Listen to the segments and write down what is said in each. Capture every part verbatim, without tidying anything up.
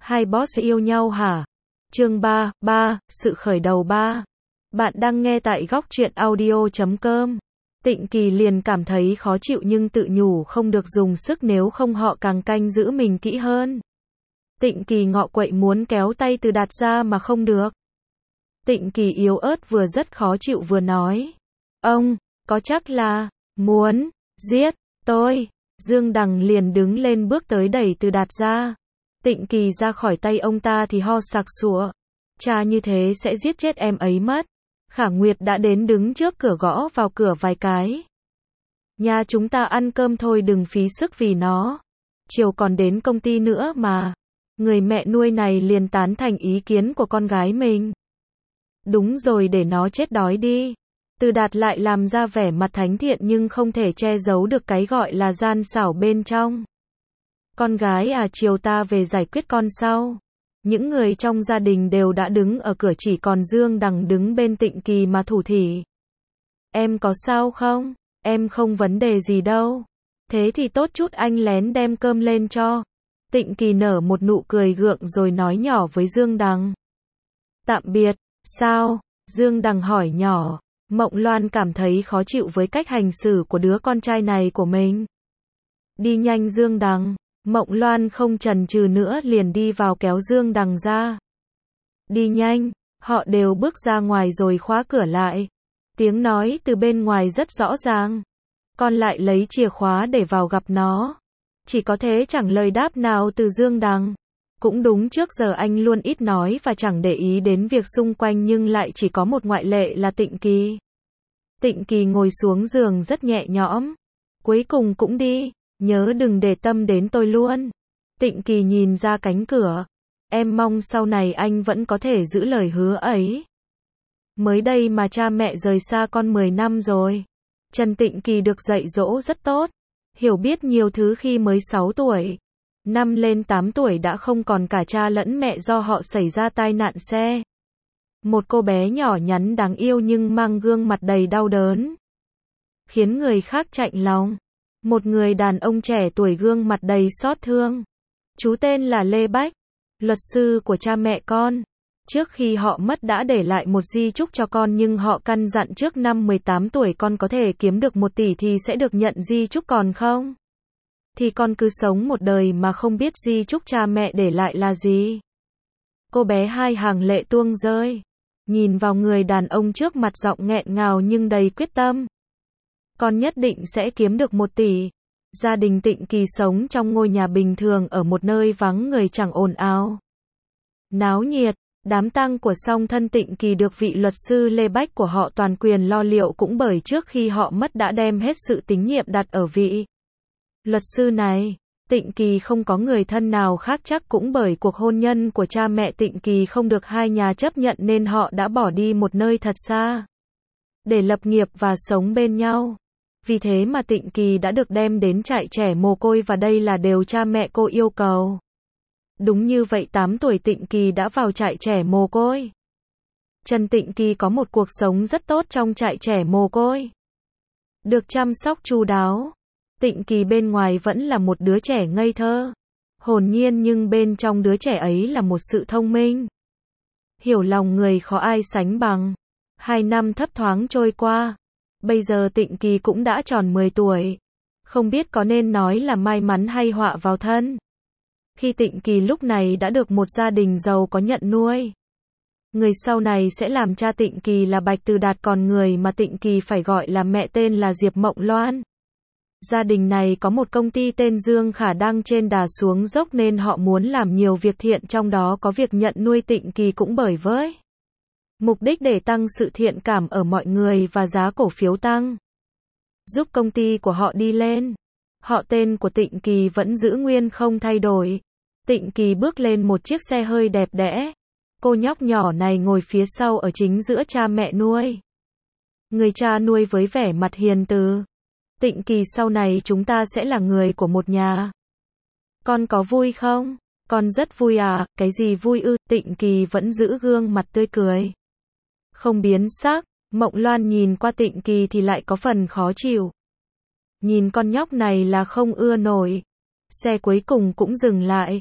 Hai boss yêu nhau hả? Chương ba, ba, sự khởi đầu ba. Bạn đang nghe tại góc truyện audio chấm com. Tịnh Kỳ liền cảm thấy khó chịu nhưng tự nhủ không được dùng sức nếu không họ càng canh giữ mình kỹ hơn. Tịnh Kỳ ngọ quậy muốn kéo tay Từ Đạt ra mà không được. Tịnh Kỳ yếu ớt vừa rất khó chịu vừa nói. Ông, có chắc là, muốn, giết, tôi. Dương Đằng liền đứng lên bước tới đẩy Từ Đạt ra. Tịnh Kỳ ra khỏi tay ông ta thì ho sặc sụa. Cha như thế sẽ giết chết em ấy mất. Khả Nguyệt đã đến đứng trước cửa gõ vào cửa vài cái. Nhà chúng ta ăn cơm thôi đừng phí sức vì nó. Chiều còn đến công ty nữa mà. Người mẹ nuôi này liền tán thành ý kiến của con gái mình. Đúng rồi, để nó chết đói đi. Từ Đạt lại làm ra vẻ mặt thánh thiện nhưng không thể che giấu được cái gọi là gian xảo bên trong. Con gái à, chiều ta về giải quyết con sau. Những người trong gia đình đều đã đứng ở cửa, chỉ còn Dương Đằng đứng bên Tịnh Kỳ mà thủ thỉ. Em có sao không? Em không vấn đề gì đâu. Thế thì tốt, chút anh lén đem cơm lên cho. Tịnh Kỳ nở một nụ cười gượng rồi nói nhỏ với Dương Đằng. Tạm biệt. Sao? Dương Đằng hỏi nhỏ. Mộng Loan cảm thấy khó chịu với cách hành xử của đứa con trai này của mình. Đi nhanh Dương Đằng. Mộng Loan không chần chừ nữa liền đi vào kéo Dương Đằng ra. Đi nhanh. Họ đều bước ra ngoài rồi khóa cửa lại. Tiếng nói từ bên ngoài rất rõ ràng. Con lại lấy chìa khóa để vào gặp nó. Chỉ có thế, chẳng lời đáp nào từ Dương Đằng. Cũng đúng, trước giờ anh luôn ít nói và chẳng để ý đến việc xung quanh, nhưng lại chỉ có một ngoại lệ là Tịnh Kỳ. Tịnh Kỳ ngồi xuống giường rất nhẹ nhõm. Cuối cùng cũng đi, nhớ đừng để tâm đến tôi luôn. Tịnh Kỳ nhìn ra cánh cửa. Em mong sau này anh vẫn có thể giữ lời hứa ấy. Mới đây mà cha mẹ rời xa con mười năm rồi. Trần Tịnh Kỳ được dạy dỗ rất tốt. Hiểu biết nhiều thứ khi mới sáu tuổi. Năm lên tám tuổi đã không còn cả cha lẫn mẹ do họ xảy ra tai nạn xe. Một cô bé nhỏ nhắn đáng yêu nhưng mang gương mặt đầy đau đớn, khiến người khác chạnh lòng. Một người đàn ông trẻ tuổi gương mặt đầy xót thương. Chú tên là Lê Bách, luật sư của cha mẹ con. Trước khi họ mất đã để lại một di chúc cho con, nhưng họ căn dặn trước năm mười tám tuổi con có thể kiếm được một tỷ thì sẽ được nhận di chúc, còn không thì con cứ sống một đời mà không biết di chúc cha mẹ để lại là gì. Cô bé hai hàng lệ tuông rơi, nhìn vào người đàn ông trước mặt, giọng nghẹn ngào nhưng đầy quyết tâm. Con nhất định sẽ kiếm được một tỷ. Gia đình Tịnh Kỳ sống trong ngôi nhà bình thường ở một nơi vắng người, chẳng ồn ào náo nhiệt. Đám tang của song thân Tịnh Kỳ được vị luật sư Lê Bách của họ toàn quyền lo liệu, cũng bởi trước khi họ mất đã đem hết sự tín nhiệm đặt ở vị luật sư này. Tịnh Kỳ không có người thân nào khác, chắc cũng bởi cuộc hôn nhân của cha mẹ Tịnh Kỳ không được hai nhà chấp nhận nên họ đã bỏ đi một nơi thật xa để lập nghiệp và sống bên nhau. Vì thế mà Tịnh Kỳ đã được đem đến trại trẻ mồ côi, và đây là điều cha mẹ cô yêu cầu. Đúng như vậy, tám tuổi Tịnh Kỳ đã vào trại trẻ mồ côi. Trần Tịnh Kỳ có một cuộc sống rất tốt trong trại trẻ mồ côi, được chăm sóc chu đáo. Tịnh Kỳ bên ngoài vẫn là một đứa trẻ ngây thơ, hồn nhiên, nhưng bên trong đứa trẻ ấy là một sự thông minh, hiểu lòng người khó ai sánh bằng. Hai năm thấp thoáng trôi qua. Bây giờ Tịnh Kỳ cũng đã tròn mười tuổi. Không biết có nên nói là may mắn hay họa vào thân, khi Tịnh Kỳ lúc này đã được một gia đình giàu có nhận nuôi. Người sau này sẽ làm cha Tịnh Kỳ là Bạch Từ Đạt, còn người mà Tịnh Kỳ phải gọi là mẹ tên là Diệp Mộng Loan. Gia đình này có một công ty tên Dương Khả đang trên đà xuống dốc nên họ muốn làm nhiều việc thiện, trong đó có việc nhận nuôi Tịnh Kỳ, cũng bởi với mục đích để tăng sự thiện cảm ở mọi người và giá cổ phiếu tăng, giúp công ty của họ đi lên. Họ tên của Tịnh Kỳ vẫn giữ nguyên không thay đổi. Tịnh Kỳ bước lên một chiếc xe hơi đẹp đẽ. Cô nhóc nhỏ này ngồi phía sau ở chính giữa cha mẹ nuôi. Người cha nuôi với vẻ mặt hiền từ. Tịnh Kỳ, sau này chúng ta sẽ là người của một nhà. Con có vui không? Con rất vui à. Cái gì vui ư? Tịnh Kỳ vẫn giữ gương mặt tươi cười, không biến sắc. Mộng Loan nhìn qua Tịnh Kỳ thì lại có phần khó chịu. Nhìn con nhóc này là không ưa nổi. Xe cuối cùng cũng dừng lại.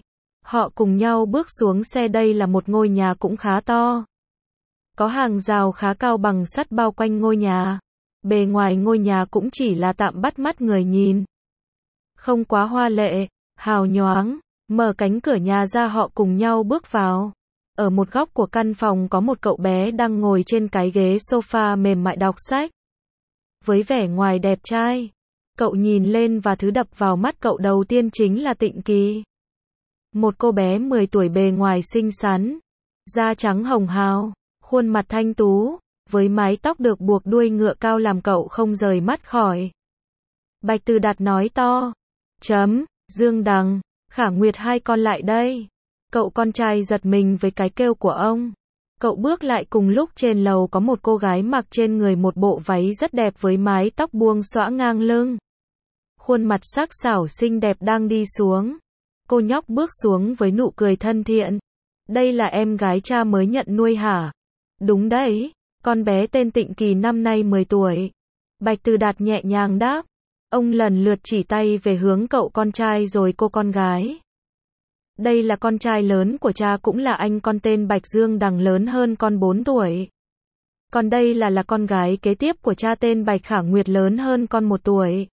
Họ cùng nhau bước xuống xe, đây là một ngôi nhà cũng khá to. Có hàng rào khá cao bằng sắt bao quanh ngôi nhà. Bề ngoài ngôi nhà cũng chỉ là tạm bắt mắt người nhìn. Không quá hoa lệ, hào nhoáng. Mở cánh cửa nhà ra, họ cùng nhau bước vào. Ở một góc của căn phòng có một cậu bé đang ngồi trên cái ghế sofa mềm mại đọc sách. Với vẻ ngoài đẹp trai, cậu nhìn lên và thứ đập vào mắt cậu đầu tiên chính là Tịnh Kỳ. Một cô bé mười tuổi, bề ngoài xinh xắn, da trắng hồng hào, khuôn mặt thanh tú, với mái tóc được buộc đuôi ngựa cao làm cậu không rời mắt khỏi. Bạch Từ Đạt nói to. Chấm, Dương Đằng, Khả Nguyệt, hai con lại đây. Cậu con trai giật mình với cái kêu của ông. Cậu bước lại, cùng lúc trên lầu có một cô gái mặc trên người một bộ váy rất đẹp với mái tóc buông xõa ngang lưng. Khuôn mặt sắc sảo xinh đẹp đang đi xuống. Cô nhóc bước xuống với nụ cười thân thiện. Đây là em gái cha mới nhận nuôi hả? Đúng đấy, con bé tên Tịnh Kỳ năm nay mười tuổi. Bạch Từ Đạt nhẹ nhàng đáp. Ông lần lượt chỉ tay về hướng cậu con trai rồi cô con gái. Đây là con trai lớn của cha, cũng là anh con tên Bạch Dương Đằng, lớn hơn con bốn tuổi. Còn đây là là con gái kế tiếp của cha tên Bạch Khả Nguyệt, lớn hơn con một tuổi.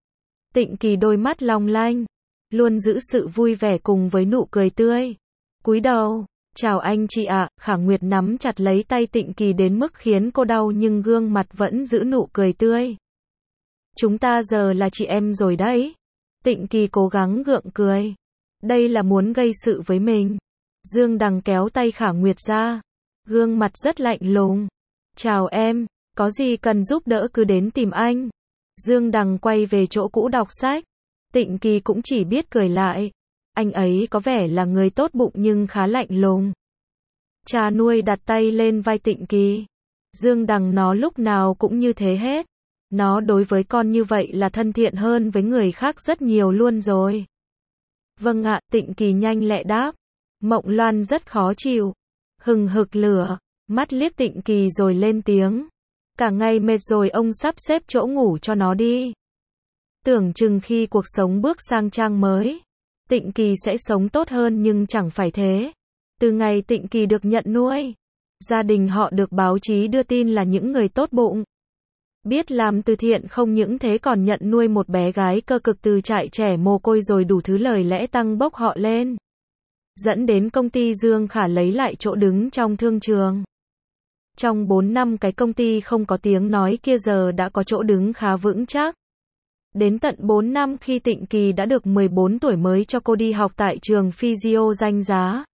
Tịnh Kỳ đôi mắt long lanh, luôn giữ sự vui vẻ cùng với nụ cười tươi. Cúi đầu, chào anh chị ạ. Khả Nguyệt nắm chặt lấy tay Tịnh Kỳ đến mức khiến cô đau, nhưng gương mặt vẫn giữ nụ cười tươi. Chúng ta giờ là chị em rồi đấy. Tịnh Kỳ cố gắng gượng cười. Đây là muốn gây sự với mình. Dương Đằng kéo tay Khả Nguyệt ra. Gương mặt rất lạnh lùng. Chào em, có gì cần giúp đỡ cứ đến tìm anh. Dương Đằng quay về chỗ cũ đọc sách. Tịnh Kỳ cũng chỉ biết cười lại. Anh ấy có vẻ là người tốt bụng nhưng khá lạnh lùng. Cha nuôi đặt tay lên vai Tịnh Kỳ. Dương Đằng nó lúc nào cũng như thế hết. Nó đối với con như vậy là thân thiện hơn với người khác rất nhiều luôn rồi. Vâng ạ, Tịnh Kỳ nhanh lẹ đáp. Mộng Loan rất khó chịu. Hừng hực lửa, mắt liếc Tịnh Kỳ rồi lên tiếng. Cả ngày mệt rồi, ông sắp xếp chỗ ngủ cho nó đi. Tưởng chừng khi cuộc sống bước sang trang mới, Tịnh Kỳ sẽ sống tốt hơn, nhưng chẳng phải thế. Từ ngày Tịnh Kỳ được nhận nuôi, gia đình họ được báo chí đưa tin là những người tốt bụng. Biết làm từ thiện, không những thế còn nhận nuôi một bé gái cơ cực từ trại trẻ mồ côi, rồi đủ thứ lời lẽ tăng bốc họ lên. Dẫn đến công ty Dương Khả lấy lại chỗ đứng trong thương trường. Trong bốn năm cái công ty không có tiếng nói kia giờ đã có chỗ đứng khá vững chắc. Đến tận bốn năm khi Tịnh Kỳ đã được mười bốn tuổi mới cho cô đi học tại trường physio danh giá.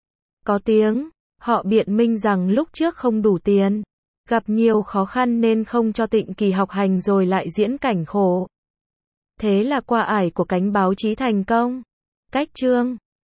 Có tiếng, họ biện minh rằng lúc trước không đủ tiền, gặp nhiều khó khăn nên không cho Tịnh Kỳ học hành, rồi lại diễn cảnh khổ. Thế là qua ải của cánh báo chí thành công. Cách chương